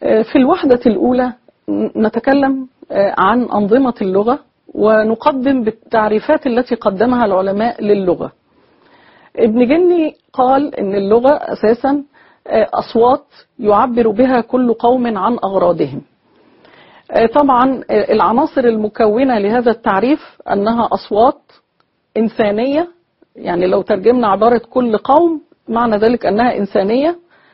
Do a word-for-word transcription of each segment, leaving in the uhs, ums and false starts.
في الوحدة الأولى نتكلم عن أنظمة اللغة ونقدم بالتعريفات التي قدمها العلماء للغة. ابن جني قال إن اللغة أساسا أصوات يعبر بها كل قوم عن أغراضهم. طبعا العناصر المكونة لهذا التعريف أنها أصوات إنسانية، يعني لو ترجمنا عبارة كل قوم معنى ذلك أنها إنسانية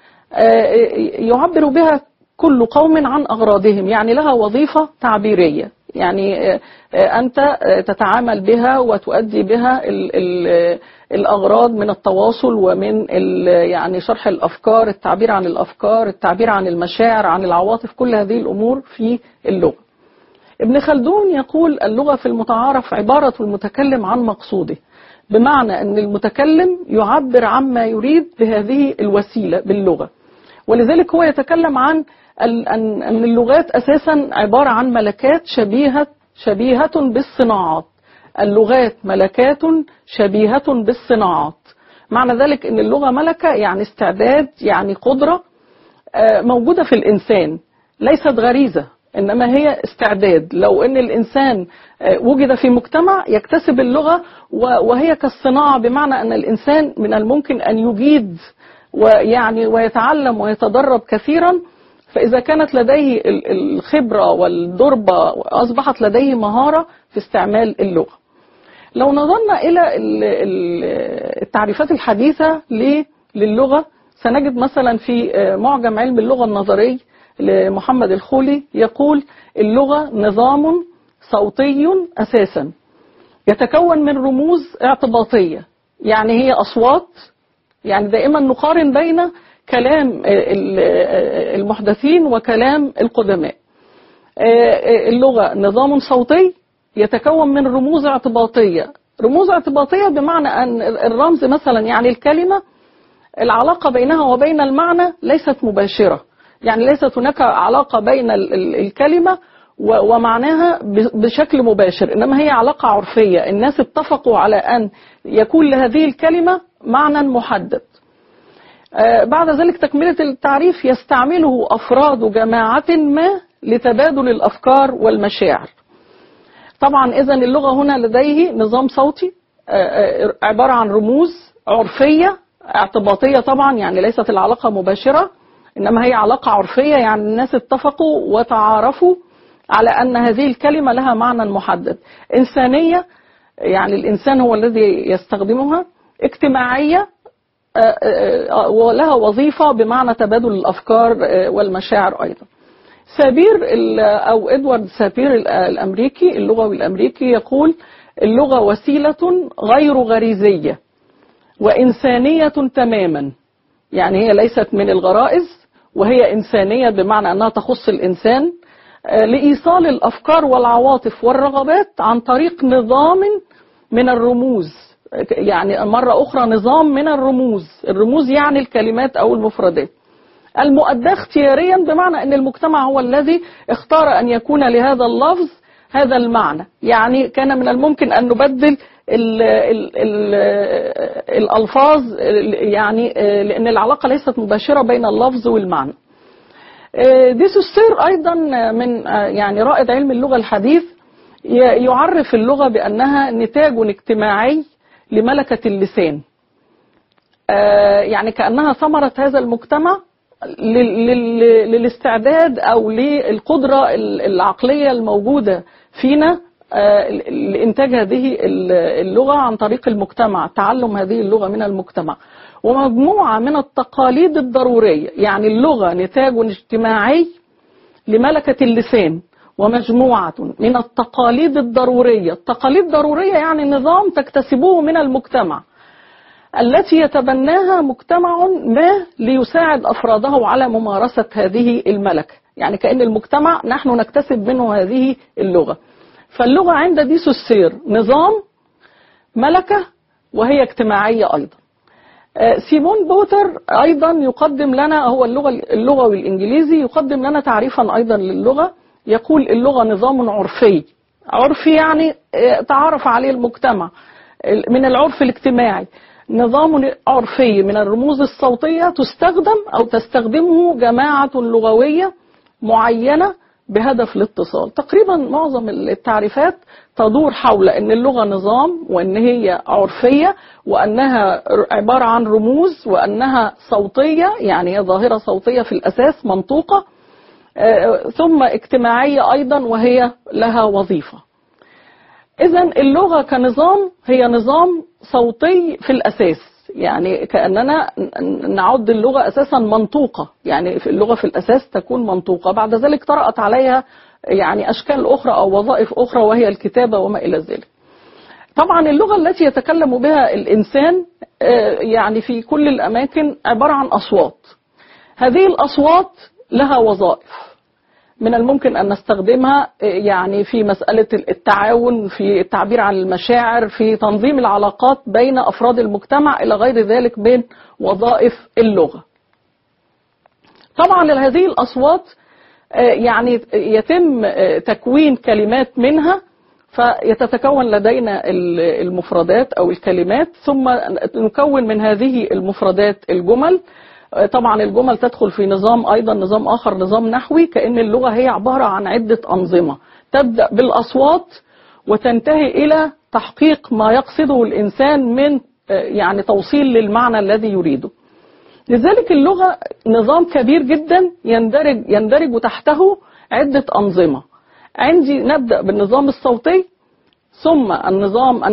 يعبر بها كل قوم عن أغراضهم، يعني لها وظيفة تعبيرية، يعني أنت تتعامل بها وتؤدي بها ال ال الأغراض من التواصل ومن يعني شرح الأفكار، التعبير عن الأفكار، التعبير عن المشاعر، عن العواطف، كل هذه الأمور في اللغة. ابن خلدون يقول اللغة في المتعارف عبارة المتكلم عن مقصوده، بمعنى أن المتكلم يعبر عما يريد بهذه الوسيلة باللغة. ولذلك هو يتكلم عن أن اللغات أساسا عبارة عن ملكات شبيهة شبيهة بالصناعات. اللغات ملكات شبيهة بالصناعات، معنى ذلك أن اللغة ملكة يعني استعداد، يعني قدرة موجودة في الإنسان، ليست غريزة إنما هي استعداد. لو أن الإنسان وجد في مجتمع يكتسب اللغة وهي كالصناعة، بمعنى أن الإنسان من الممكن أن يجيد ويعني ويتعلم ويتدرب كثيرا، فإذا كانت لديه الخبرة والدربة أصبحت لديه مهارة في استعمال اللغة. لو نظرنا إلى التعريفات الحديثة للغة سنجد مثلا في معجم علم اللغة النظري لمحمد الخولي يقول اللغة نظام صوتي أساسا يتكون من رموز اعتباطية، يعني هي أصوات، يعني دائما نقارن بين كلام المحدثين وكلام القدماء. اللغة نظام صوتي يتكون من رموز اعتباطية. رموز اعتباطية بمعنى أن الرمز مثلا يعني الكلمة العلاقة بينها وبين المعنى ليست مباشرة، يعني ليست هناك علاقة بين الكلمة ومعناها بشكل مباشر، إنما هي علاقة عرفية. الناس اتفقوا على أن يكون لهذه الكلمة معنى محدد. بعد ذلك تكملة التعريف يستعمله أفراد جماعة ما لتبادل الأفكار والمشاعر. طبعا إذن اللغة هنا لديه نظام صوتي عبارة عن رموز عرفية اعتباطية، طبعا يعني ليست العلاقة مباشرة إنما هي علاقة عرفية، يعني الناس اتفقوا وتعارفوا على أن هذه الكلمة لها معنى محدد. إنسانية يعني الإنسان هو الذي يستخدمها. اجتماعية ولها وظيفة بمعنى تبادل الأفكار والمشاعر أيضا. سابير أو إدوارد سابير الأمريكي اللغوي الأمريكي يقول اللغة وسيلة غير غريزية وإنسانية تماما، يعني هي ليست من الغرائز وهي إنسانية بمعنى أنها تخص الإنسان لإيصال الأفكار والعواطف والرغبات عن طريق نظام من الرموز، يعني مرة أخرى نظام من الرموز. الرموز يعني الكلمات أو المفردات المؤداة اختياريا، بمعنى أن المجتمع هو الذي اختار أن يكون لهذا اللفظ هذا المعنى، يعني كان من الممكن أن نبدل ال ال ال الألفاظ، يعني لأن العلاقة ليست مباشرة بين اللفظ والمعنى. دي سوسير أيضا من يعني رائد علم اللغة الحديث يعرف اللغة بأنها نتاج اجتماعي لملكة اللسان، يعني كأنها ثمرة هذا المجتمع للاستعداد أو للقدرة العقلية الموجودة فينا لإنتاج هذه اللغة عن طريق المجتمع، تعلم هذه اللغة من المجتمع، ومجموعة من التقاليد الضرورية. يعني اللغة نتاج اجتماعي لملكة اللسان ومجموعة من التقاليد الضرورية. التقاليد ضرورية يعني نظام تكتسبوه من المجتمع التي يتبناها مجتمع ما ليساعد أفراده على ممارسة هذه الملكة، يعني كأن المجتمع نحن نكتسب منه هذه اللغة. فاللغة عند دي سوسير نظام، ملكة، وهي اجتماعية أيضا. سيمون بوتر أيضا يقدم لنا، هو اللغة اللغوي الإنجليزي، يقدم لنا تعريفا أيضا للغة. يقول اللغة نظام عرفي. عرفي يعني تعرف عليه المجتمع من العرف الاجتماعي. نظام عرفي من الرموز الصوتية تستخدم أو تستخدمه جماعة لغوية معينة بهدف الاتصال. تقريبا معظم التعريفات تدور حول ان اللغة نظام، وان هي عرفية، وانها عبارة عن رموز، وانها صوتية، يعني هي ظاهرة صوتية في الاساس منطوقة، ثم اجتماعية ايضا وهي لها وظيفة. اذن اللغة كنظام هي نظام صوتي في الاساس، يعني كأننا نعد اللغة أساسا منطوقة، يعني في اللغة في الأساس تكون منطوقة، بعد ذلك طرأت عليها يعني أشكال أخرى أو وظائف أخرى وهي الكتابة وما إلى ذلك. طبعا اللغة التي يتكلم بها الإنسان يعني في كل الأماكن عبارة عن أصوات. هذه الأصوات لها وظائف، من الممكن أن نستخدمها يعني في مسألة التعاون، في التعبير عن المشاعر، في تنظيم العلاقات بين أفراد المجتمع إلى غير ذلك بين وظائف اللغة. طبعا لهذه الأصوات يعني يتم تكوين كلمات منها، فيتتكون لدينا المفردات أو الكلمات، ثم نكون من هذه المفردات الجمل. طبعا الجمل تدخل في نظام أيضا نظام آخر، نظام نحوي، كأن اللغة هي عبارة عن عدة أنظمة تبدأ بالأصوات وتنتهي إلى تحقيق ما يقصده الإنسان من يعني توصيل للمعنى الذي يريده. لذلك اللغة نظام كبير جدا يندرج يندرج تحته عدة أنظمة. عندي نبدأ بالنظام الصوتي، ثم النظام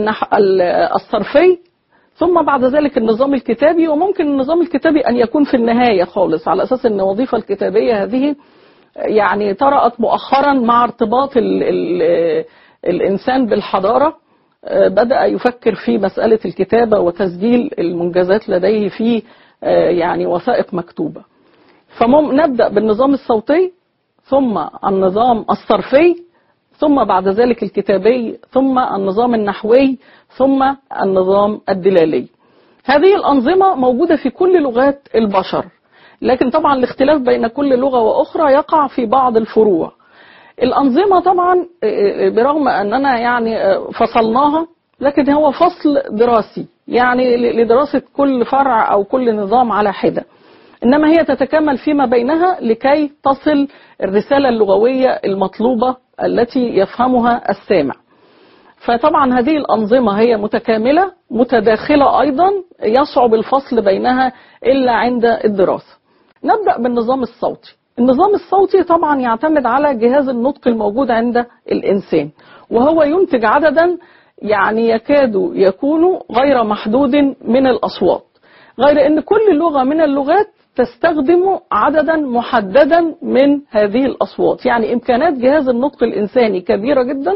الصرفي، ثم بعد ذلك النظام الكتابي، وممكن النظام الكتابي أن يكون في النهاية خالص، على أساس أن الوظيفة الكتابية هذه يعني طرأت مؤخرا مع ارتباط ال ال الإنسان بالحضارة، بدأ يفكر في مسألة الكتابة وتسجيل المنجزات لديه في يعني وثائق مكتوبة. فنبدأ بالنظام الصوتي، ثم النظام الصرفي، ثم بعد ذلك الكتابي، ثم النظام النحوي، ثم النظام الدلالي. هذه الأنظمة موجودة في كل لغات البشر، لكن طبعا الاختلاف بين كل لغة وأخرى يقع في بعض الفروع. الأنظمة طبعا برغم أننا يعني فصلناها، لكن هو فصل دراسي، يعني لدراسة كل فرع أو كل نظام على حدة، إنما هي تتكامل فيما بينها لكي تصل الرسالة اللغوية المطلوبة التي يفهمها السامع. فطبعا هذه الأنظمة هي متكاملة متداخلة أيضا، يصعب الفصل بينها إلا عند الدراسة. نبدأ بالنظام الصوتي. النظام الصوتي طبعا يعتمد على جهاز النطق الموجود عند الإنسان، وهو ينتج عددا يعني يكاد يكون غير محدود من الأصوات، غير أن كل لغة من اللغات تستخدم عددا محددا من هذه الأصوات. يعني إمكانات جهاز النطق الإنساني كبيرة جدا،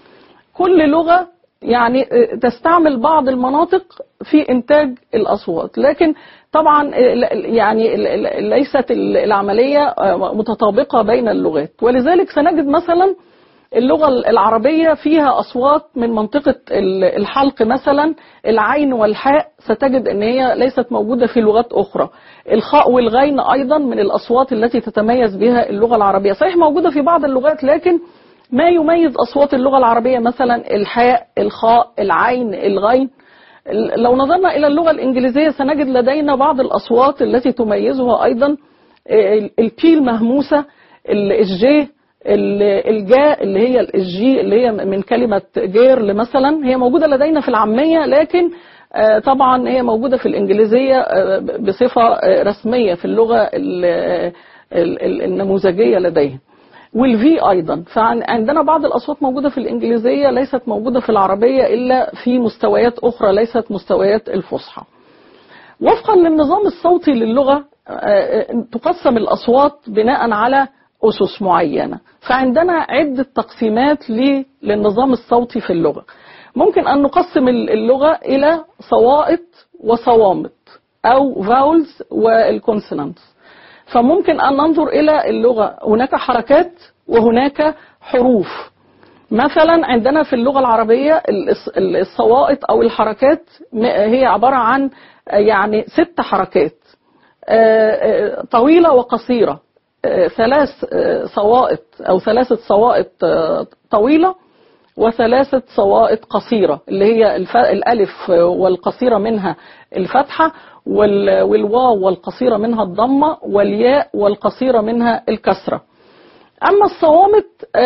كل لغة يعني تستعمل بعض المناطق في إنتاج الأصوات، لكن طبعا يعني ليست العملية متطابقة بين اللغات. ولذلك سنجد مثلا اللغة العربية فيها أصوات من منطقة الحلق مثلا، العين والحاء ستجد أن هي ليست موجودة في لغات أخرى. الخاء والغين أيضا من الأصوات التي تتميز بها اللغة العربية، صحيح موجودة في بعض اللغات، لكن ما يميز أصوات اللغة العربية مثلا الحاء، الخاء، العين، الغين. لو نظرنا إلى اللغة الإنجليزية سنجد لدينا بعض الأصوات التي تميزها أيضا، البي المهموسة، الجي، الجاء اللي هي الجي اللي هي من كلمة جير مثلا، هي موجودة لدينا في العامية، لكن طبعا هي موجودة في الإنجليزية بصفة رسمية في اللغة النموذجية لديهم. والفي أيضا، فعندنا بعض الأصوات موجودة في الإنجليزية ليست موجودة في العربية إلا في مستويات أخرى ليست مستويات الفصحى. وفقا للنظام الصوتي للغة تقسم الأصوات بناء على أسس معينة، فعندنا عدة تقسيمات للنظام الصوتي في اللغة. ممكن أن نقسم اللغة إلى صوائط وصوامت أو فاولز والكونسونانتس. فممكن أن ننظر إلى اللغة هناك حركات وهناك حروف. مثلا عندنا في اللغة العربية الصوائط أو الحركات هي عبارة عن يعني ست حركات طويلة وقصيرة، ثلاث صوائط أو ثلاثة صوائط طويلة وثلاثة صوائط قصيرة، اللي هي الألف والقصيرة منها الفتحة، والواو والقصيرة منها الضمة، والياء والقصيرة منها الكسرة. أما الصوامت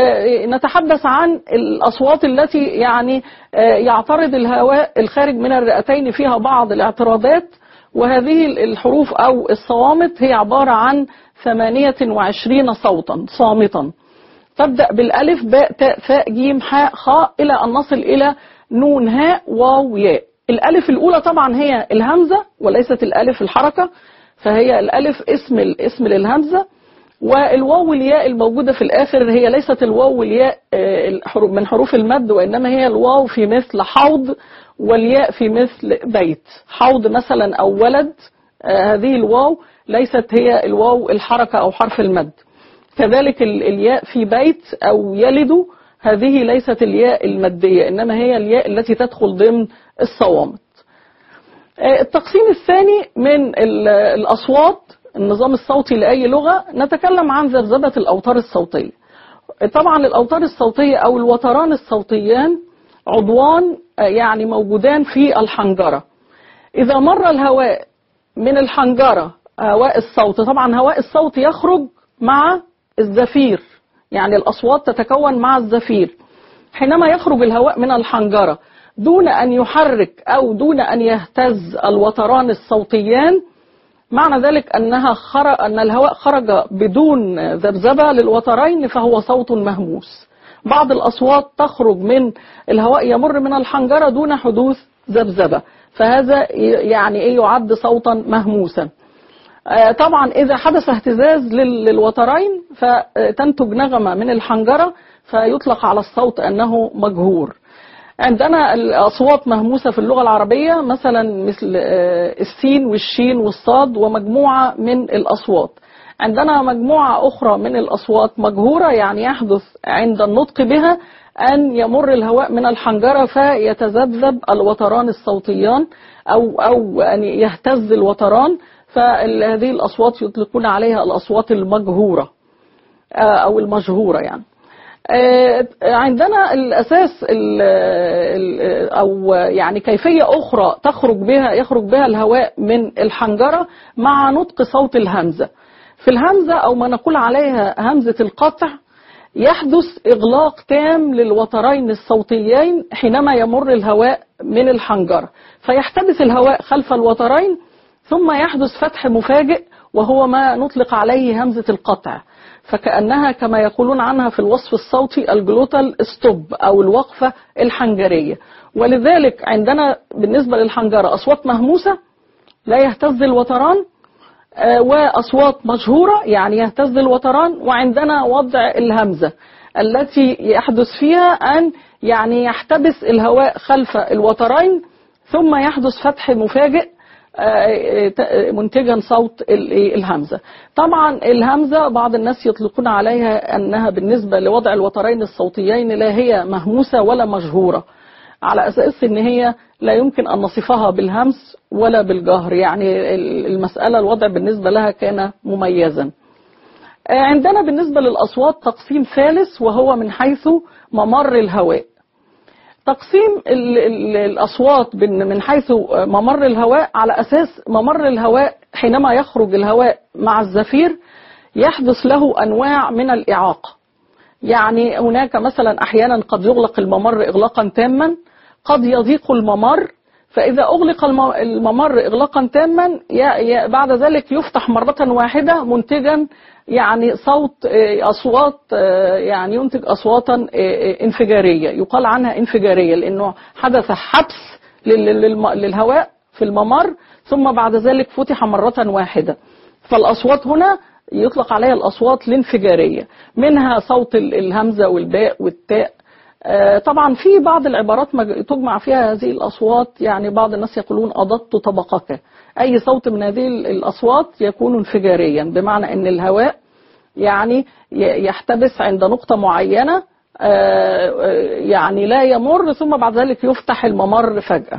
نتحدث عن الأصوات التي يعني يعترض الهواء الخارج من الرئتين فيها بعض الاعتراضات، وهذه الحروف أو الصوامت هي عبارة عن ثمانية وعشرين صوتا صامتا، تبدأ بالألف باء تاء ثاء جيم حاء خاء إلى أن نصل إلى نون هاء واو ياء. الألف الأولى طبعا هي الهمزة وليست الألف الحركة، فهي الألف اسم الاسم للهمزة، والواو والياء الموجودة في الآخر هي ليست الواو والياء من حروف المد، وإنما هي الواو في مثل حوض والياء في مثل بيت. حوض مثلا أو ولد، هذه الواو ليست هي الواو الحركة أو حرف المد. كذلك الياء في بيت أو يلد، هذه ليست الياء المادية، إنما هي الياء التي تدخل ضمن الصوامت. التقسيم الثاني من الأصوات، النظام الصوتي لأي لغة، نتكلم عن ذبذبة الأوتار الصوتية. طبعا الأوتار الصوتية أو الوتران الصوتيان عضوان يعني موجودان في الحنجرة. إذا مر الهواء من الحنجرة، هواء الصوت، طبعا هواء الصوت يخرج مع الزفير، يعني الأصوات تتكون مع الزفير. حينما يخرج الهواء من الحنجرة دون أن يحرك أو دون أن يهتز الوتران الصوتيان، معنى ذلك أنها خرج أن الهواء خرج بدون ذبذبة للوترين، فهو صوت مهموس. بعض الأصوات تخرج من الهواء يمر من الحنجرة دون حدوث ذبذبة، فهذا يعني إيه يعد صوتا مهموسا. طبعا إذا حدث اهتزاز للوترين فتنتج نغمة من الحنجرة، فيطلق على الصوت أنه مجهور. عندنا الأصوات مهموسة في اللغة العربية مثلا مثل السين والشين والصاد ومجموعة من الأصوات. عندنا مجموعة أخرى من الأصوات مجهورة، يعني يحدث عند النطق بها أن يمر الهواء من الحنجرة فيتذبذب الوتران الصوتيان أو أو أن يهتز الوتران، فهذه الأصوات يطلقون عليها الأصوات المجهورة أو المجهورة. يعني عندنا الأساس أو يعني كيفية أخرى تخرج بها يخرج بها الهواء من الحنجرة مع نطق صوت الهمزة. في الهمزة أو ما نقول عليها همزة القطع يحدث إغلاق تام للوترين الصوتيين حينما يمر الهواء من الحنجرة، فيحتبس الهواء خلف الوترين، ثم يحدث فتح مفاجئ وهو ما نطلق عليه همزة القطع، فكأنها كما يقولون عنها في الوصف الصوتي الجلوتال ستوب أو الوقفة الحنجرية. ولذلك عندنا بالنسبة للحنجرة أصوات مهموسة لا يهتز الوتران، وأصوات مجهورة يعني يهتز الوتران، وعندنا وضع الهمزة التي يحدث فيها أن يعني يحتبس الهواء خلف الوترين ثم يحدث فتح مفاجئ منتجا صوت الهمزة. طبعا الهمزة بعض الناس يطلقون عليها أنها بالنسبة لوضع الوترين الصوتيين لا هي مهموسة ولا مجهورة، على أساس أن هي لا يمكن أن نصفها بالهمس ولا بالجهر، يعني المسألة الوضع بالنسبة لها كان مميزا. عندنا بالنسبة للأصوات تقسيم ثالث وهو من حيث ممر الهواء. تقسيم الأصوات من حيث ممر الهواء على أساس ممر الهواء حينما يخرج الهواء مع الزفير يحدث له أنواع من الإعاقة. يعني هناك مثلا أحيانا قد يغلق الممر إغلاقا تاما، قد يضيق الممر، فإذا أغلق الممر إغلاقا تاما بعد ذلك يفتح مرة واحدة منتجا يعني صوت أصوات يعني ينتج أصواتا انفجارية، يقال عنها انفجارية لأنه حدث حبس للهواء في الممر ثم بعد ذلك فتح مرة واحدة، فالأصوات هنا يطلق عليها الأصوات الانفجارية، منها صوت الهمزة والباء والتاء. طبعا في بعض العبارات تجمع فيها هذه الأصوات، يعني بعض الناس يقولون أضدت طبقك، أي صوت من هذه الأصوات يكون انفجاريا، بمعنى أن الهواء يعني يحتبس عند نقطة معينة يعني لا يمر ثم بعد ذلك يفتح الممر فجأة.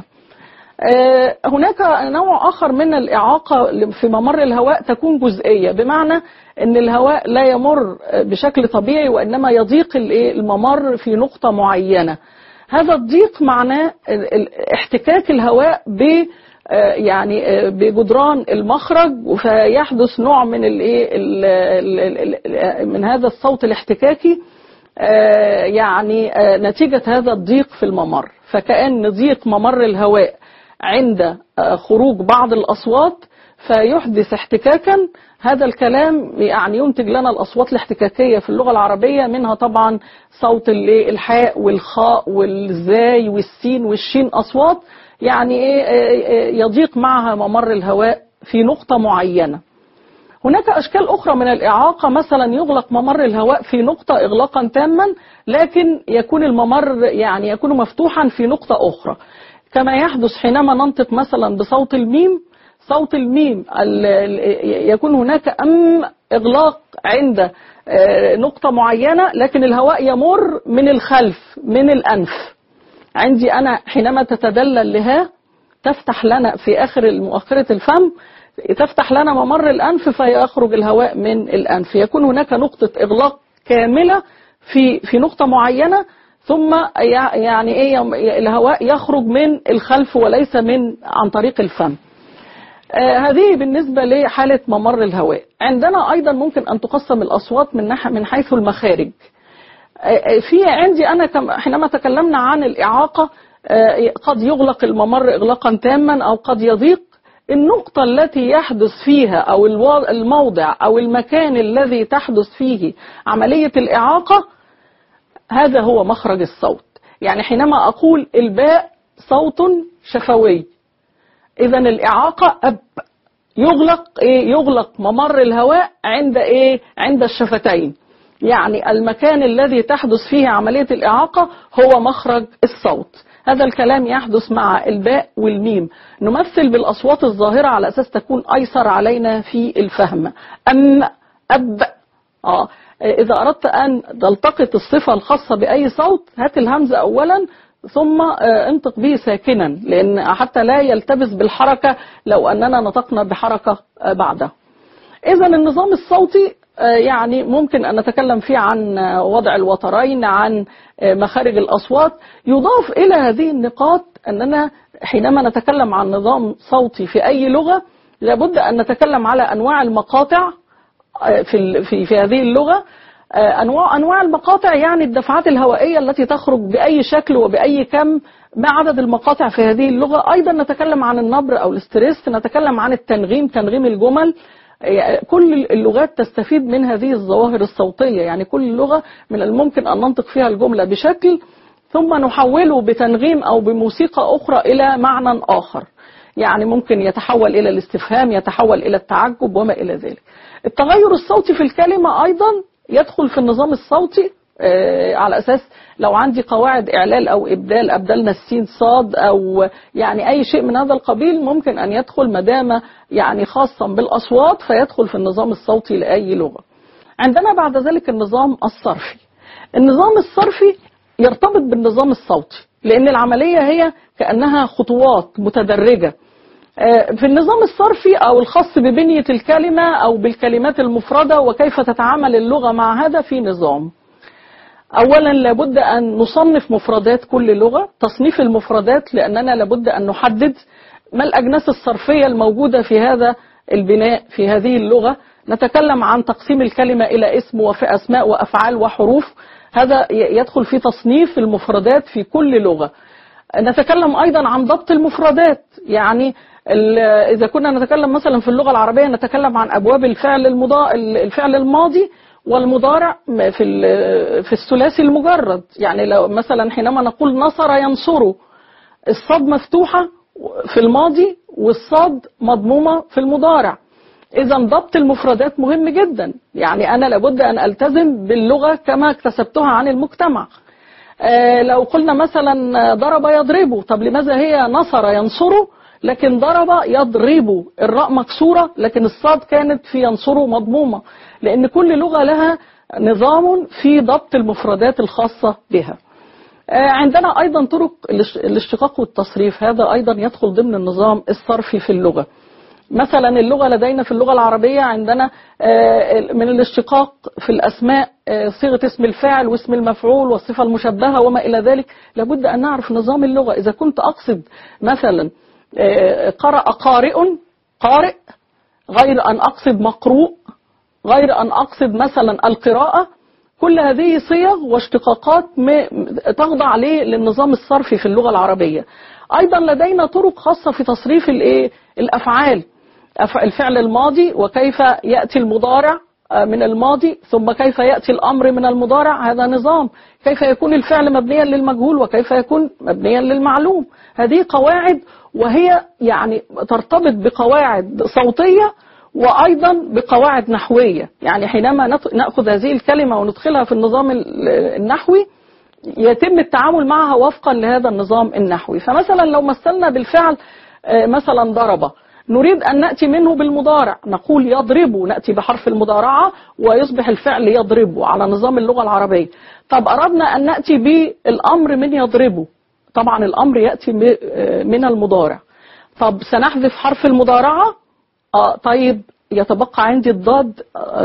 هناك نوع آخر من الإعاقة في ممر الهواء تكون جزئية، بمعنى أن الهواء لا يمر بشكل طبيعي وإنما يضيق الممر في نقطة معينة. هذا الضيق معناه احتكاك الهواء يعني بجدران المخرج، فيحدث نوع من الايه من هذا الصوت الاحتكاكي يعني نتيجة هذا الضيق في الممر. فكأن ضيق ممر الهواء عند خروج بعض الأصوات فيحدث احتكاكا. هذا الكلام يعني ينتج لنا الأصوات الاحتكاكية في اللغة العربية، منها طبعا صوت الحاء والخاء والزاي والسين والشين، أصوات يعني ايه يضيق معها ممر الهواء في نقطة معينة. هناك أشكال أخرى من الإعاقة، مثلا يغلق ممر الهواء في نقطة إغلاقا تاما، لكن يكون الممر يعني يكون مفتوحا في نقطة أخرى، كما يحدث حينما ننطق مثلا بصوت الميم. صوت الميم يكون هناك أم إغلاق عند نقطة معينة، لكن الهواء يمر من الخلف من الأنف. عندي أنا حينما تتدلل لها تفتح لنا في آخر مؤخرة الفم، تفتح لنا ممر الأنف فيخرج الهواء من الأنف. يكون هناك نقطة إغلاق كاملة في في نقطة معينة، ثم يعني إيه الهواء يخرج من الخلف وليس من عن طريق الفم. آه هذه بالنسبة لحالة ممر الهواء. عندنا أيضا ممكن أن تقسم الأصوات من ناحية من حيث المخارج. آه في عندي أنا حينما تكلمنا عن الإعاقة آه قد يغلق الممر إغلاقا تاما أو قد يضيق. النقطة التي يحدث فيها أو الموضع أو المكان الذي تحدث فيه عملية الإعاقة، هذا هو مخرج الصوت. يعني حينما أقول الباء صوت شفوي، إذا الإعاقة أب، يغلق إيه؟ يغلق ممر الهواء عند إيه؟ عند الشفتين. يعني المكان الذي تحدث فيه عملية الإعاقة هو مخرج الصوت. هذا الكلام يحدث مع الباء والميم. نمثل بالأصوات الظاهرة على أساس تكون أيسر علينا في الفهم. أم، أب. آه. إذا أردت أن تلتقط الصفة الخاصة بأي صوت، هات الهمزة أولا ثم انطق به ساكنا، لأن حتى لا يلتبس بالحركة لو أننا نطقنا بحركة بعده. إذا النظام الصوتي يعني ممكن أن نتكلم فيه عن وضع الوترين، عن مخارج الأصوات. يضاف إلى هذه النقاط أننا حينما نتكلم عن نظام صوتي في أي لغة لابد أن نتكلم على أنواع المقاطع في في في هذه اللغة. أنواع أنواع المقاطع يعني الدفعات الهوائية التي تخرج بأي شكل وبأي كم، ما عدد المقاطع في هذه اللغة. أيضا نتكلم عن النبر أو الاستريس، نتكلم عن التنغيم، تنغيم الجمل. كل اللغات تستفيد من هذه الظواهر الصوتية. يعني كل لغة من الممكن أن ننطق فيها الجملة بشكل ثم نحوله بتنغيم أو بموسيقى أخرى إلى معنى آخر. يعني ممكن يتحول إلى الاستفهام، يتحول إلى التعجب وما إلى ذلك. التغير الصوتي في الكلمة أيضا يدخل في النظام الصوتي، على أساس لو عندي قواعد إعلال أو إبدال، أبدلنا السين صاد أو يعني أي شيء من هذا القبيل ممكن أن يدخل مدام يعني خاصا بالأصوات، فيدخل في النظام الصوتي لأي لغة. عندنا بعد ذلك النظام الصرفي. النظام الصرفي يرتبط بالنظام الصوتي، لأن العملية هي كأنها خطوات متدرجة. في النظام الصرفي أو الخاص ببنية الكلمة أو بالكلمات المفردة وكيف تتعامل اللغة مع هذا، في نظام. أولا لابد أن نصنف مفردات كل لغة. تصنيف المفردات لأننا لابد أن نحدد ما الأجناس الصرفية الموجودة في هذا البناء في هذه اللغة. نتكلم عن تقسيم الكلمة إلى اسم وأسماء وأفعال وحروف، هذا يدخل في تصنيف المفردات في كل لغة. نتكلم أيضا عن ضبط المفردات. يعني إذا كنا نتكلم مثلا في اللغة العربية نتكلم عن أبواب الفعل المضا... الفعل الماضي والمضارع في في الثلاثي المجرد. يعني لو مثلا حينما نقول نصر ينصر، الصاد مفتوحة في الماضي والصاد مضمومة في المضارع. إذا ضبط المفردات مهم جدا. يعني أنا لابد أن ألتزم باللغة كما اكتسبتها عن المجتمع. آه لو قلنا مثلا ضرب يضرب، طب لماذا هي نصر ينصر لكن ضرب يضرب الراء مكسورة لكن الصاد كانت في ينصر مضمومة؟ لأن كل لغة لها نظام في ضبط المفردات الخاصة بها. آه عندنا أيضا طرق الاشتقاق والتصريف، هذا أيضا يدخل ضمن النظام الصرفي في اللغة. مثلا اللغة لدينا في اللغة العربية عندنا من الاشتقاق في الأسماء صيغة اسم الفاعل واسم المفعول والصفة المشبهة وما إلى ذلك. لابد أن نعرف نظام اللغة. إذا كنت أقصد مثلا قرأ قارئ قارئ غير أن أقصد مقروء، غير أن أقصد مثلا القراءة. كل هذه صيغ واشتقاقات تخضع للنظام الصرفي في اللغة العربية. أيضا لدينا طرق خاصة في تصريف الأفعال، الفعل الماضي وكيف يأتي المضارع من الماضي، ثم كيف يأتي الأمر من المضارع، هذا نظام. كيف يكون الفعل مبنيا للمجهول وكيف يكون مبنيا للمعلوم. هذه قواعد، وهي يعني ترتبط بقواعد صوتية وأيضا بقواعد نحوية. يعني حينما نأخذ هذه الكلمة وندخلها في النظام النحوي يتم التعامل معها وفقا لهذا النظام النحوي. فمثلا لو مثلنا بالفعل مثلا ضرب، نريد أن نأتي منه بالمضارع، نقول يضرب، نأتي بحرف المضارعة ويصبح الفعل يضرب على نظام اللغة العربية. طب أردنا أن نأتي بالأمر من يضربه، طبعا الأمر يأتي من المضارع. طب سنحذف حرف المضارعة، آه طيب يتبقى عندي الضاد.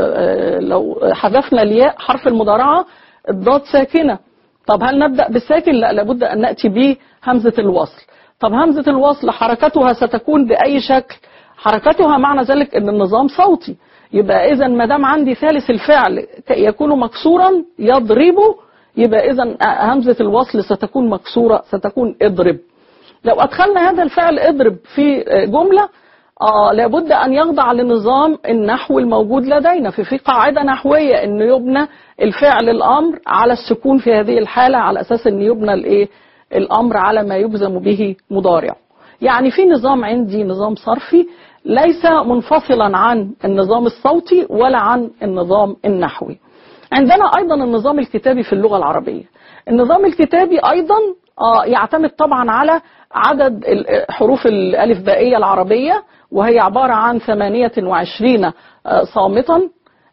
آه لو حذفنا الياء حرف المضارعة الضاد ساكنة. طب هل نبدأ بالساكن؟ لا، لابد أن نأتي بهمزة الوصل. طب همزة الوصل حركتها ستكون بأي شكل؟ حركتها معنى ذلك أن النظام صوتي. يبقى إذن ما دام عندي ثالث الفعل يكون مكسورا يضربه، يبقى إذن همزة الوصل ستكون مكسورة، ستكون اضرب. لو أدخلنا هذا الفعل اضرب في جملة، آه لابد أن يخضع لنظام النحو الموجود لدينا. في في قاعدة نحوية أن يبنى الفعل الأمر على السكون في هذه الحالة، على أساس أن يبنى الإيه الأمر على ما يجزم به مضارع. يعني في نظام عندي نظام صرفي ليس منفصلا عن النظام الصوتي ولا عن النظام النحوي. عندنا أيضا النظام الكتابي في اللغة العربية. النظام الكتابي أيضا آه يعتمد طبعا على عدد حروف الألف بائية العربية، وهي عبارة عن ثمانية وعشرين صامتا.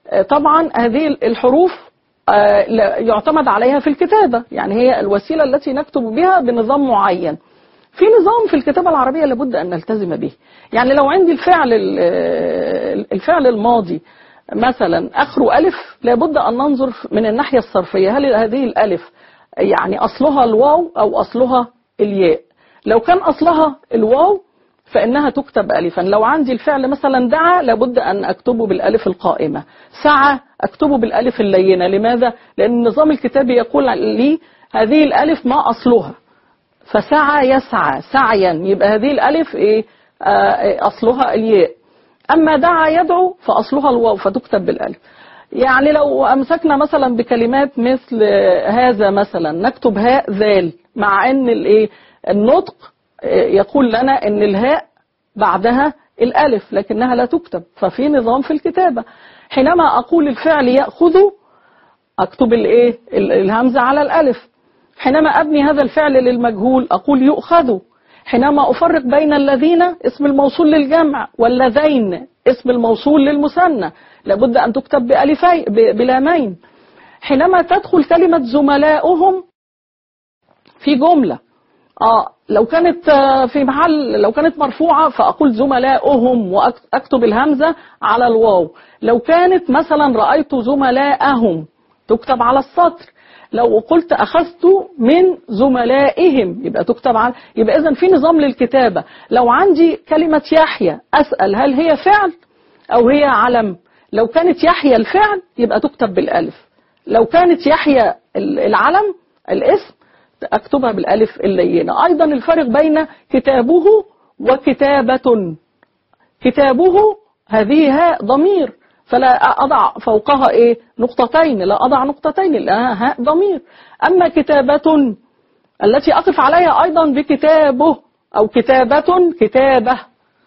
طبعا هذه الحروف يعتمد عليها في الكتابة، يعني هي الوسيلة التي نكتب بها بنظام معين. في نظام في الكتابة العربية لابد أن نلتزم به. يعني لو عندي الفعل الفعل الماضي مثلا آخره ألف، لابد أن ننظر من الناحية الصرفية هل هذه الألف يعني أصلها الواو أو أصلها الياء. لو كان أصلها الواو فإنها تكتب ألفا. لو عندي الفعل مثلا دعا لابد أن أكتبه بالألف القائمة. سعى أكتبه بالألف اللينة. لماذا؟ لأن النظام الكتابي يقول لي هذه الألف ما أصلها، فسعى يسعى سعيا، يبقى هذه الألف إيه؟ آه أصلها الياء. أما دعا يدعو فأصلها الواو فتكتب بالألف. يعني لو أمسكنا مثلا بكلمات مثل هذا مثلا نكتب هاء ذال، مع أن الإيه النطق يقول لنا أن الهاء بعدها الألف لكنها لا تكتب. ففي نظام في الكتابة. حينما أقول الفعل يأخذ أكتب الإيه الهمزة على الألف. حينما أبني هذا الفعل للمجهول أقول يؤخذ. حينما أفرق بين الذين اسم الموصول للجمع واللذين اسم الموصول للمثنى لابد أن تكتب بألفين بلامين. حينما تدخل كلمة زملاؤهم في جملة، آه لو كانت في محل لو كانت مرفوعة فأقول زملاؤهم وأكتب الهمزة على الواو. لو كانت مثلا رأيت زملاءهم تكتب على السطر. لو قلت أخذت من زملائهم يبقى تكتب على. يبقى إذن في نظام للكتابة. لو عندي كلمة يحيى أسأل هل هي فعل أو هي علم. لو كانت يحيى الفعل يبقى تكتب بالألف. لو كانت يحيى العلم الاسم أكتبها بالألف اللينة. أيضا الفرق بين كتابه وكتابة. كتابه هذه هاء ضمير فلا أضع فوقها إيه نقطتين، لا أضع نقطتين لأنها هاء ضمير. أما كتابة التي أقف عليها أيضا بكتابه أو كتابة كتابة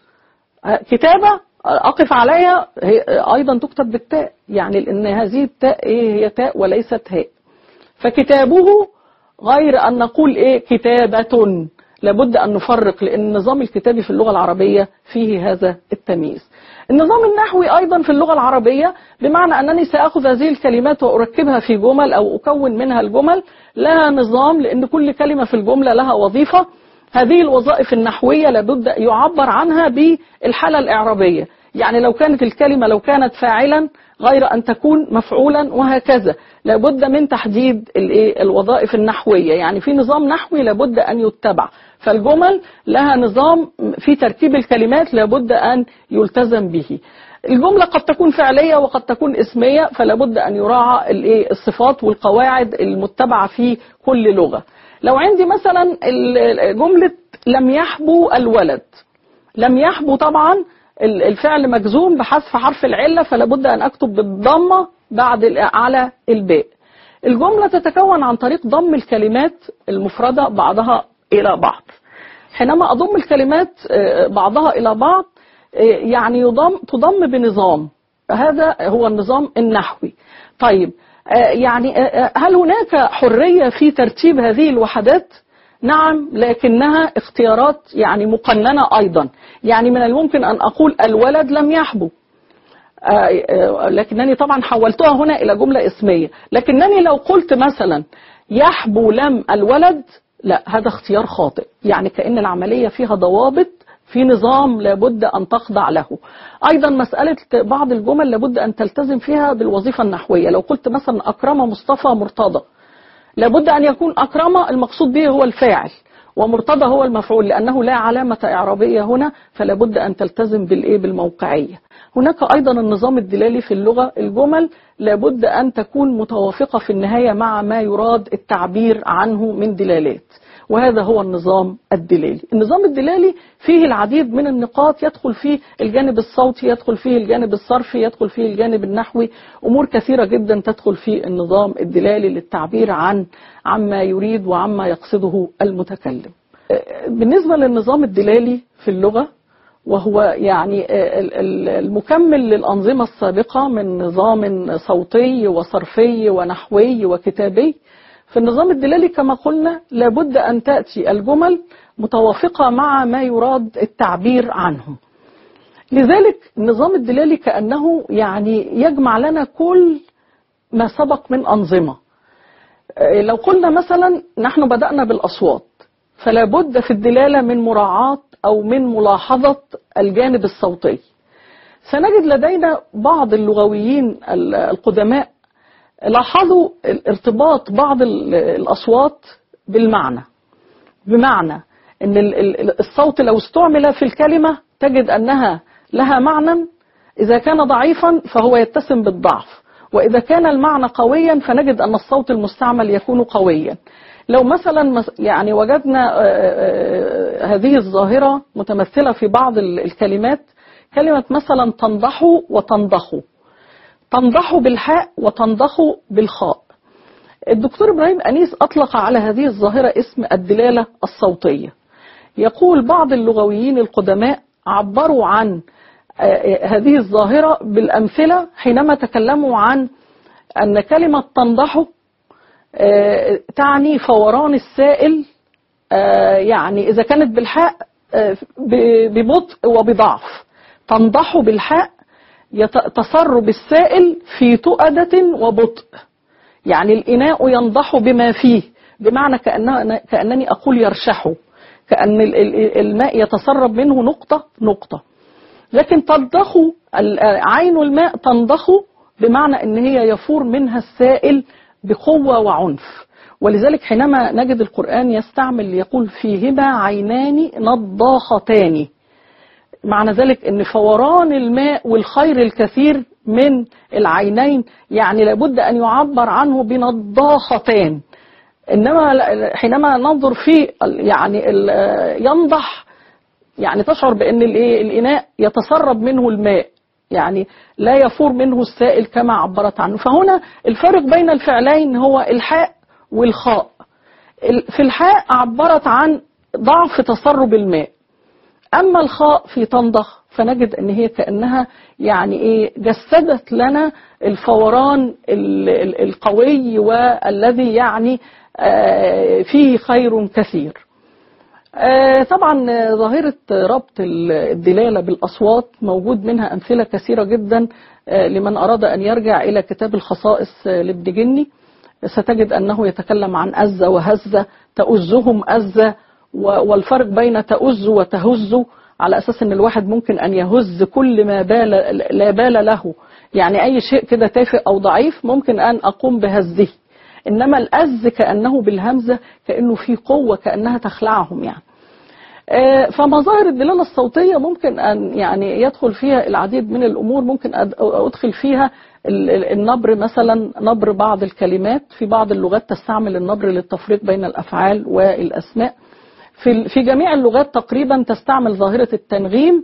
كتابة أقف عليها أيضا تكتب بالتاء، يعني لأن هذه التاء إيه هي تاء وليست هاء. فكتابه غير أن نقول إيه كتابة. لابد أن نفرق لأن النظام الكتابي في اللغة العربية فيه هذا التمييز. النظام النحوي أيضا في اللغة العربية بمعنى أنني سأخذ هذه الكلمات وأركبها في جمل أو أكون منها الجمل لها نظام، لأن كل كلمة في الجملة لها وظيفة. هذه الوظائف النحوية لابد يعبر عنها بالحالة الإعرابية. يعني لو كانت الكلمة لو كانت فاعلا غير أن تكون مفعولا، وهكذا. لابد من تحديد الوظائف النحوية، يعني في نظام نحوي لابد أن يتبع، فالجمل لها نظام في تركيب الكلمات لابد أن يلتزم به. الجملة قد تكون فعلية وقد تكون اسمية، فلابد أن يراعى الصفات والقواعد المتبعة في كل لغة. لو عندي مثلا جملة لم يحبو الولد، لم يحبو طبعا الفعل مجزوم بحذف حرف العلة، فلابد أن أكتب بالضمة بعد على الباء. الجملة تتكون عن طريق ضم الكلمات المفردة بعضها إلى بعض. حينما أضم الكلمات بعضها إلى بعض يعني يضم تضم بنظام، هذا هو النظام النحوي. طيب يعني هل هناك حرية في ترتيب هذه الوحدات؟ نعم، لكنها اختيارات يعني مقننة أيضا. يعني من الممكن أن أقول الولد لم يحبو، لكنني طبعا حولتها هنا إلى جملة اسمية. لكنني لو قلت مثلا يحبو لم الولد، لا، هذا اختيار خاطئ. يعني كأن العملية فيها ضوابط، في نظام لابد أن تخضع له. أيضا مسألة بعض الجمل لابد أن تلتزم فيها بالوظيفة النحوية. لو قلت مثلا أكرم مصطفى مرتضى، لابد أن يكون أكرم المقصود به هو الفاعل ومرتضى هو المفعول، لأنه لا علامة إعرابية هنا، فلابد أن تلتزم بالإيه بالموقعية. هناك أيضا النظام الدلالي في اللغة، الجمل لابد أن تكون متوافقة في النهاية مع ما يراد التعبير عنه من دلالات، وهذا هو النظام الدلالي. النظام الدلالي فيه العديد من النقاط، يدخل فيه الجانب الصوتي، يدخل فيه الجانب الصرفي، يدخل فيه الجانب النحوي، أمور كثيرة جدا تدخل في النظام الدلالي للتعبير عن عما يريد وعما يقصده المتكلم. بالنسبة للنظام الدلالي في اللغة، وهو يعني المكمل للأنظمة السابقة من نظام صوتي وصرفي ونحوي وكتابي، في النظام الدلالي كما قلنا لابد أن تأتي الجمل متوافقة مع ما يراد التعبير عنه. لذلك النظام الدلالي كأنه يعني يجمع لنا كل ما سبق من أنظمة. لو قلنا مثلا نحن بدأنا بالأصوات، فلا بد في الدلالة من مراعاة أو من ملاحظة الجانب الصوتي. سنجد لدينا بعض اللغويين القدماء لاحظوا ارتباط بعض الأصوات بالمعنى، بمعنى أن الصوت لو استعمل في الكلمة تجد أنها لها معنى، إذا كان ضعيفا فهو يتسم بالضعف، وإذا كان المعنى قويا فنجد أن الصوت المستعمل يكون قويا. لو مثلا يعني وجدنا هذه الظاهرة متمثلة في بعض الكلمات، كلمة مثلا تنضح وتنضخ، تنضح بالحاء وتنضخ بالخاء. الدكتور إبراهيم أنيس أطلق على هذه الظاهرة اسم الدلالة الصوتية. يقول بعض اللغويين القدماء عبروا عن هذه الظاهرة بالأمثلة حينما تكلموا عن أن كلمة تنضح تعني فوران السائل، يعني إذا كانت بالحاء ببطء وبضعف، تنضح بالحاء تسرب السائل في تؤدة وبطء، يعني الإناء ينضح بما فيه، بمعنى كأنني أقول يرشح، كأن الماء يتسرب منه نقطة نقطة. لكن تنضخ عين الماء تنضخ بمعنى أن هي يفور منها السائل بقوة وعنف. ولذلك حينما نجد القرآن يستعمل يقول فيهما عينان نضاختان، معنى ذلك أن فوران الماء والخير الكثير من العينين يعني لابد أن يعبر عنه بنضاختان. إنما حينما ننظر في يعني ينضح، يعني تشعر بأن الإناء يتسرب منه الماء، يعني لا يفور منه السائل كما عبرت عنه. فهنا الفرق بين الفعلين هو الحاء والخاء. في الحاء عبرت عن ضعف تسرب الماء، أما الخاء في تنضخ فنجد أن هي كأنها يعني إيه جسدت لنا الفوران القوي والذي يعني فيه خير كثير. طبعا ظاهرة ربط الدلالة بالأصوات موجود منها أمثلة كثيرة جدا. لمن أراد أن يرجع إلى كتاب الخصائص لابن جني ستجد أنه يتكلم عن أز وهز، تأزهم أز، والفرق بين تأز وتهز على أساس أن الواحد ممكن أن يهز كل ما بال لا بال له، يعني أي شيء كده تافه أو ضعيف ممكن أن أقوم بهزه، إنما الأز كأنه بالهمزة كأنه في قوة كأنها تخلعهم يعني. فمظاهر الدلالة الصوتية ممكن أن يعني يدخل فيها العديد من الأمور، ممكن أدخل فيها النبر مثلا، نبر بعض الكلمات. في بعض اللغات تستعمل النبر للتفريق بين الأفعال والأسماء. في في جميع اللغات تقريبا تستعمل ظاهرة التنغيم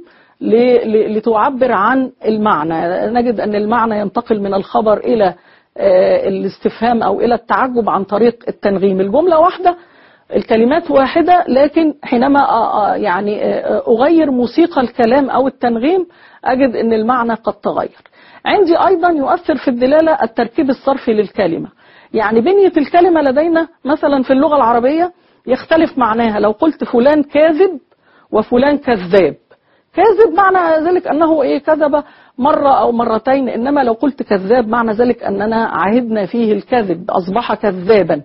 لتعبر عن المعنى. نجد أن المعنى ينتقل من الخبر إلى الاستفهام أو إلى التعجب عن طريق التنغيم. الجملة واحدة، الكلمات واحدة، لكن حينما يعني أغير موسيقى الكلام أو التنغيم أجد أن المعنى قد تغير. عندي أيضا يؤثر في الدلالة التركيب الصرفي للكلمة. يعني بنية الكلمة لدينا مثلا في اللغة العربية يختلف معناها. لو قلت فلان كاذب وفلان كذاب، كاذب معنى ذلك أنه إيه كذب مرة أو مرتين، إنما لو قلت كذاب معنى ذلك أننا عهدنا فيه الكذب، أصبح كذابا.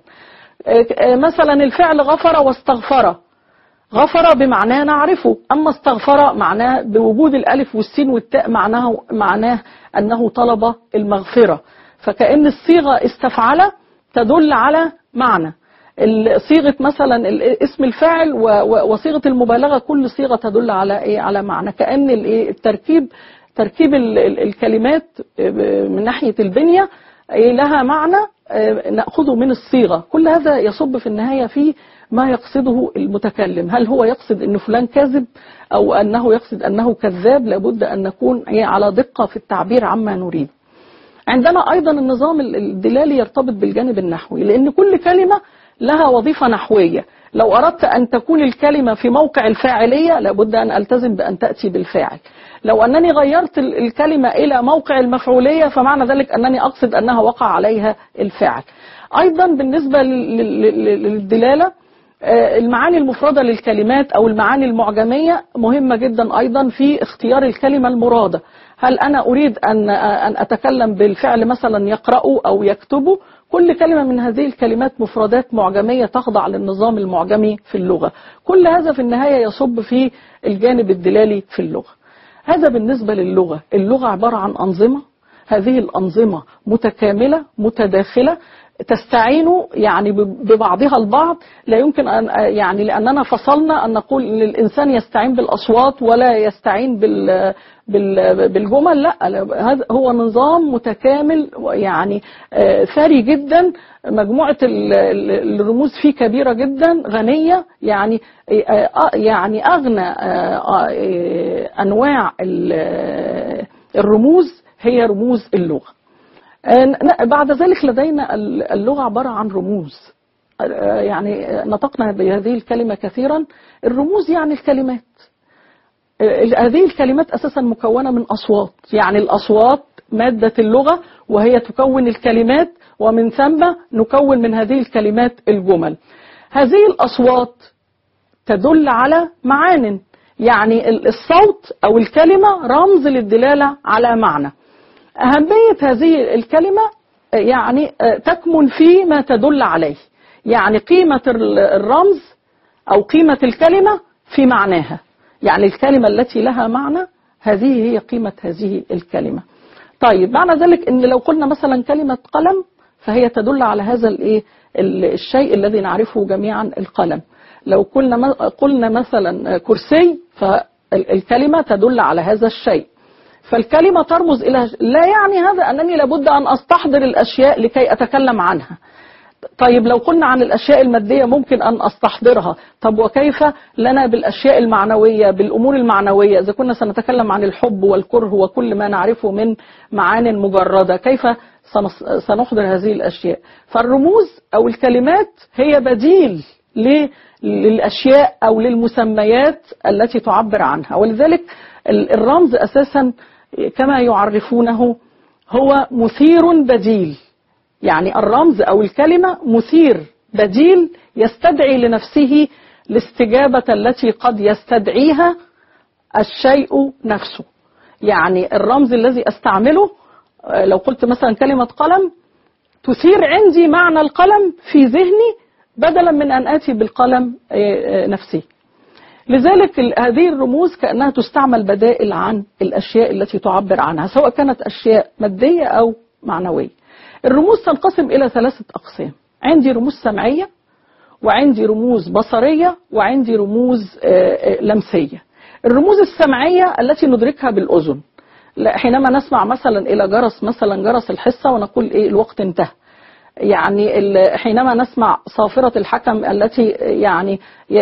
مثلا الفعل غفر واستغفر، غفر بمعناه نعرفه، أما استغفر معناه بوجود الألف والسين والتاء معناه معناه أنه طلب المغفرة. فكأن الصيغة استفعل تدل على معنى. صيغة مثلا اسم الفاعل وصيغة المبالغة كل صيغة تدل على ايه؟ على معنى. كأن التركيب تركيب الكلمات من ناحية البنية لها معنى نأخذه من الصيغة. كل هذا يصب في النهاية في ما يقصده المتكلم. هل هو يقصد أن فلان كاذب أو أنه يقصد أنه كذاب؟ لابد أن نكون على دقة في التعبير عما نريد. عندنا أيضا النظام الدلالي يرتبط بالجانب النحوي، لأن كل كلمة لها وظيفة نحوية. لو أردت أن تكون الكلمة في موقع الفاعلية لابد أن ألتزم بأن تأتي بالفاعل. لو أنني غيرت الكلمة إلى موقع المفعولية فمعنى ذلك أنني أقصد أنها وقع عليها الفاعل. أيضا بالنسبة للدلالة المعاني المفردة للكلمات أو المعاني المعجمية مهمة جدا أيضا في اختيار الكلمة المرادة. هل أنا أريد أن أن أتكلم بالفعل مثلا يقرأ أو يكتب؟ كل كلمة من هذه الكلمات مفردات معجمية تخضع للنظام المعجمي في اللغة. كل هذا في النهاية يصب في الجانب الدلالي في اللغة. هذا بالنسبة للغة. اللغة عبارة عن أنظمة، هذه الأنظمة متكاملة متداخلة تستعين يعني ببعضها البعض. لا يمكن أن يعني لأننا فصلنا أن نقول أن الإنسان يستعين بالأصوات ولا يستعين بال بالجمل. لا، هذا هو نظام متكامل يعني ثري جدا. مجموعة الرموز فيه كبيرة جدا غنية، يعني يعني أغنى أنواع الرموز هي رموز اللغة. بعد ذلك لدينا اللغة عبارة عن رموز. يعني نطقنا بهذه الكلمة كثيرا. الرموز يعني الكلمات. هذه الكلمات أساسا مكونة من أصوات، يعني الأصوات مادة اللغة وهي تكون الكلمات، ومن ثم نكون من هذه الكلمات الجمل. هذه الأصوات تدل على معان، يعني الصوت أو الكلمة رمز للدلالة على معنى. أهمية هذه الكلمة يعني تكمن في ما تدل عليه، يعني قيمة الرمز أو قيمة الكلمة في معناها. يعني الكلمة التي لها معنى هذه هي قيمة هذه الكلمة. طيب معنى ذلك أن لو قلنا مثلا كلمة قلم فهي تدل على هذا الإيه الشيء الذي نعرفه جميعا، القلم. لو قلنا قلنا مثلا كرسي فالكلمة تدل على هذا الشيء. فالكلمة ترمز إلى، لا يعني هذا أنني لابد أن أستحضر الأشياء لكي أتكلم عنها. طيب لو قلنا عن الأشياء المادية ممكن أن أستحضرها، طب وكيف لنا بالأشياء المعنوية، بالأمور المعنوية؟ إذا كنا سنتكلم عن الحب والكره وكل ما نعرفه من معان مجردة، كيف سنحضر هذه الأشياء؟ فالرموز أو الكلمات هي بديل للأشياء أو للمسميات التي تعبر عنها. ولذلك الرمز أساسا كما يعرفونه هو مثير بديل. يعني الرمز أو الكلمة مثير بديل يستدعي لنفسه الاستجابة التي قد يستدعيها الشيء نفسه. يعني الرمز الذي أستعمله لو قلت مثلا كلمة قلم تثير عندي معنى القلم في ذهني بدلا من أن آتي بالقلم نفسه. لذلك هذه الرموز كأنها تستعمل بدائل عن الأشياء التي تعبر عنها، سواء كانت أشياء مادية أو معنوية. الرموز تنقسم إلى ثلاثة أقسام: عندي رموز سمعية، وعندي رموز بصرية، وعندي رموز لمسية. الرموز السمعية التي ندركها بالأذن، حينما نسمع مثلا إلى جرس مثلا جرس الحصة ونقول إيه الوقت انتهى. يعني حينما نسمع صافرة الحكم التي يعني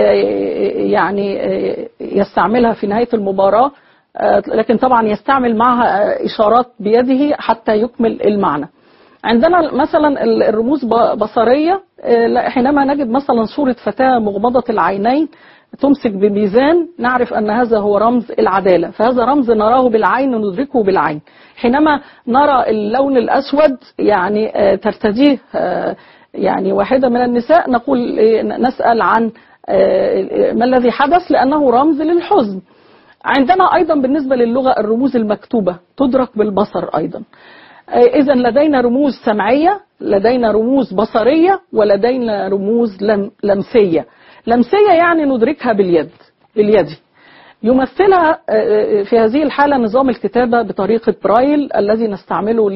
يعني يستعملها في نهاية المباراة، لكن طبعا يستعمل معها إشارات بيده حتى يكمل المعنى. عندنا مثلا الرموز بصرية، حينما نجد مثلا صورة فتاة مغمضة العينين تمسك بميزان، نعرف أن هذا هو رمز العدالة، فهذا رمز نراه بالعين وندركه بالعين. حينما نرى اللون الأسود يعني ترتديه يعني واحدة من النساء، نقول نسأل عن ما الذي حدث، لأنه رمز للحزن. عندنا أيضا بالنسبة للغة الرموز المكتوبة تدرك بالبصر أيضا. إذا لدينا رموز سمعية، لدينا رموز بصرية، ولدينا رموز لمسية. لمسية يعني ندركها باليد باليد يمثلها في هذه الحالة نظام الكتابة بطريقة برايل الذي نستعمله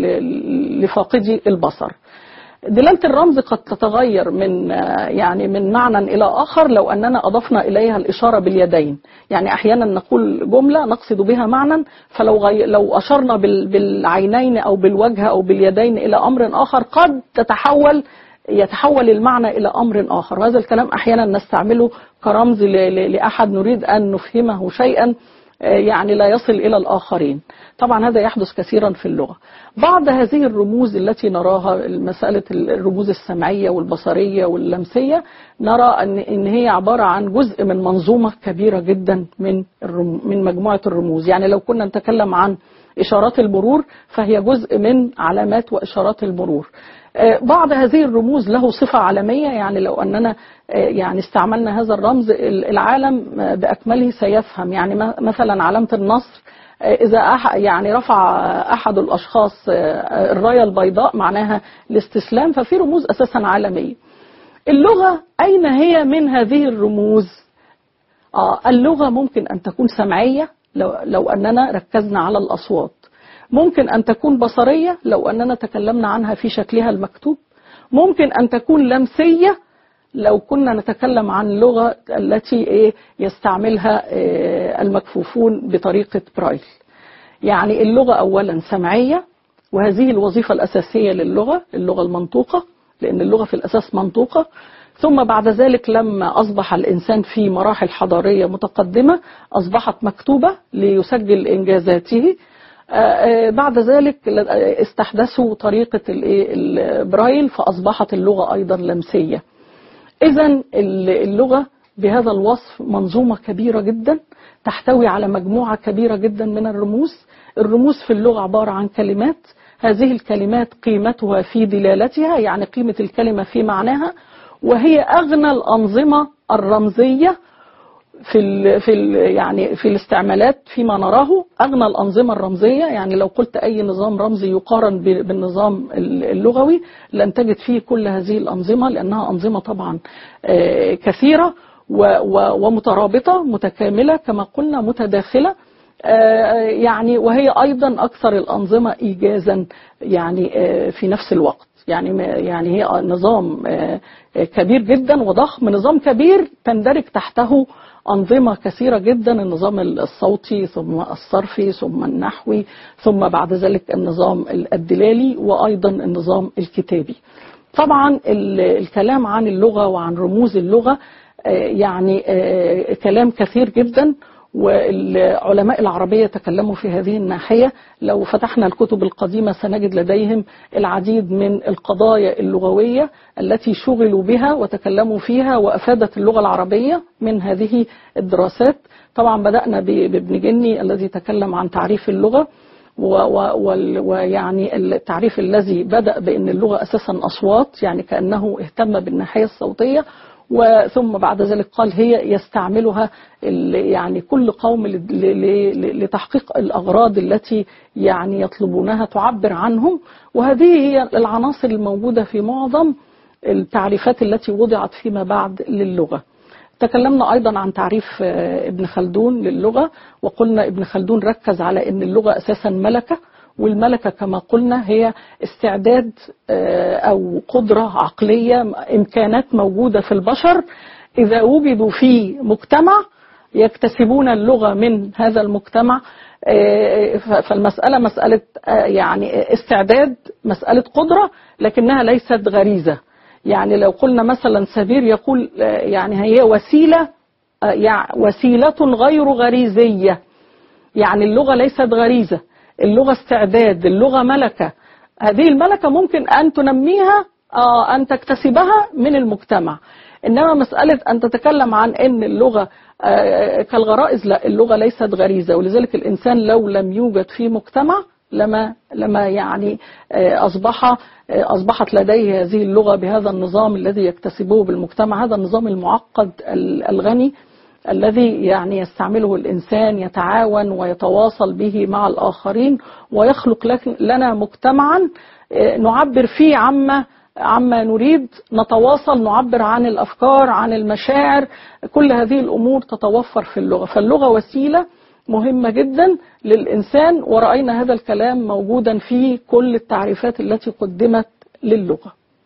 لفاقدي البصر. دلالة الرمز قد تتغير من يعني من معنى إلى آخر لو أننا أضفنا إليها الإشارة باليدين. يعني أحيانا نقول جملة نقصد بها معنى، فلو غي... لو أشرنا بالعينين أو بالوجه أو باليدين إلى أمر آخر قد تتحول يتحول المعنى إلى أمر آخر. وهذا الكلام أحيانا نستعمله كرمز لأحد نريد أن نفهمه شيئا يعني لا يصل إلى الآخرين. طبعا هذا يحدث كثيرا في اللغة. بعض هذه الرموز التي نراها، مسألة الرموز السمعية والبصرية واللمسية، نرى أن إن هي عبارة عن جزء من منظومة كبيرة جدا من من مجموعة الرموز. يعني لو كنا نتكلم عن إشارات المرور فهي جزء من علامات وإشارات المرور. بعض هذه الرموز له صفة عالمية، يعني لو أننا يعني استعملنا هذا الرمز العالم بأكمله سيفهم. يعني مثلا علامة النصر، إذا يعني رفع أحد الأشخاص الراية البيضاء معناها الاستسلام، ففي رموز أساسا عالمية. اللغة أين هي من هذه الرموز؟ آه اللغة ممكن أن تكون سمعية لو, لو أننا ركزنا على الأصوات، ممكن أن تكون بصرية لو أننا تكلمنا عنها في شكلها المكتوب، ممكن أن تكون لمسية لو كنا نتكلم عن اللغة التي إيه يستعملها إيه المكفوفون بطريقة برايل. يعني اللغة أولا سمعية، وهذه الوظيفة الأساسية للغة، اللغة المنطوقة، لأن اللغة في الأساس منطوقة. ثم بعد ذلك لما أصبح الإنسان في مراحل حضارية متقدمة أصبحت مكتوبة ليسجل إنجازاته. بعد ذلك استحدثوا طريقة البرايل فأصبحت اللغة أيضا لمسية. إذن اللغة بهذا الوصف منظومة كبيرة جدا تحتوي على مجموعة كبيرة جدا من الرموز. الرموز في اللغة عبارة عن كلمات، هذه الكلمات قيمتها في دلالتها، يعني قيمة الكلمة في معناها، وهي أغنى الأنظمة الرمزية في ال في ال يعني في الاستعمالات فيما نراه. أغنى الأنظمة الرمزية، يعني لو قلت أي نظام رمزي يقارن بالنظام اللغوي لن تجد فيه كل هذه الأنظمة، لأنها أنظمة طبعا كثيرة ومترابطة متكاملة كما قلنا متداخلة، يعني وهي أيضا أكثر الأنظمة إيجازا يعني في نفس الوقت. يعني يعني هي نظام كبير جدا وضخم، نظام كبير تندرج تحته أنظمة كثيرة جدا، النظام الصوتي ثم الصرفي ثم النحوي ثم بعد ذلك النظام الدلالي وأيضا النظام الكتابي. طبعا الكلام عن اللغة وعن رموز اللغة يعني كلام كثير جدا، والعلماء العربية تكلموا في هذه الناحية. لو فتحنا الكتب القديمة سنجد لديهم العديد من القضايا اللغوية التي شغلوا بها وتكلموا فيها وأفادت اللغة العربية من هذه الدراسات. طبعا بدأنا بابن جني الذي تكلم عن تعريف اللغة، ويعني التعريف الذي بدأ بأن اللغة أساسا أصوات، يعني كأنه اهتم بالناحية الصوتية، وثم بعد ذلك قال هي يستعملها يعني كل قوم لتحقيق الأغراض التي يعني يطلبونها تعبر عنهم. وهذه هي العناصر الموجودة في معظم التعريفات التي وضعت فيما بعد للغة. تكلمنا أيضا عن تعريف ابن خلدون للغة، وقلنا ابن خلدون ركز على أن اللغة أساسا ملكة، والملكة كما قلنا هي استعداد أو قدرة عقلية، إمكانات موجودة في البشر إذا وجدوا في مجتمع يكتسبون اللغة من هذا المجتمع. فالمسألة مسألة يعني استعداد، مسألة قدرة، لكنها ليست غريزة. يعني لو قلنا مثلا سبير يقول يعني هي وسيلة، يعني وسيلة غير غريزية، يعني اللغة ليست غريزة، اللغة استعداد، اللغة ملكة. هذه الملكة ممكن أن تنميها، أن تكتسبها من المجتمع. إنما مسألة أن تتكلم عن أن اللغة كالغرائز، لا، اللغة ليست غريزة. ولذلك الإنسان لو لم يوجد في مجتمع لما لما يعني أصبح أصبحت لديه هذه اللغة بهذا النظام الذي يكتسبه بالمجتمع، هذا النظام المعقد الغني الذي يعني يستعمله الإنسان يتعاون ويتواصل به مع الآخرين، ويخلق لنا مجتمعا نعبر فيه عما عما نريد، نتواصل، نعبر عن الأفكار، عن المشاعر، كل هذه الأمور تتوفر في اللغة. فاللغة وسيلة مهمة جدا للإنسان، ورأينا هذا الكلام موجودا في كل التعريفات التي قدمت للغة.